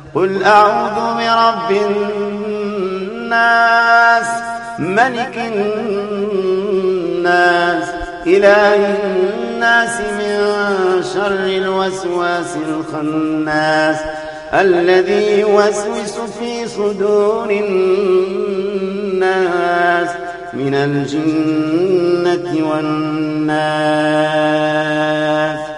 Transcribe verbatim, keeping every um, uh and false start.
قل أعوذ برب الناس ملك الناس إله الناس من شر الوسواس الخناس الذي يوسوس في صدور الناس من الجنة والناس.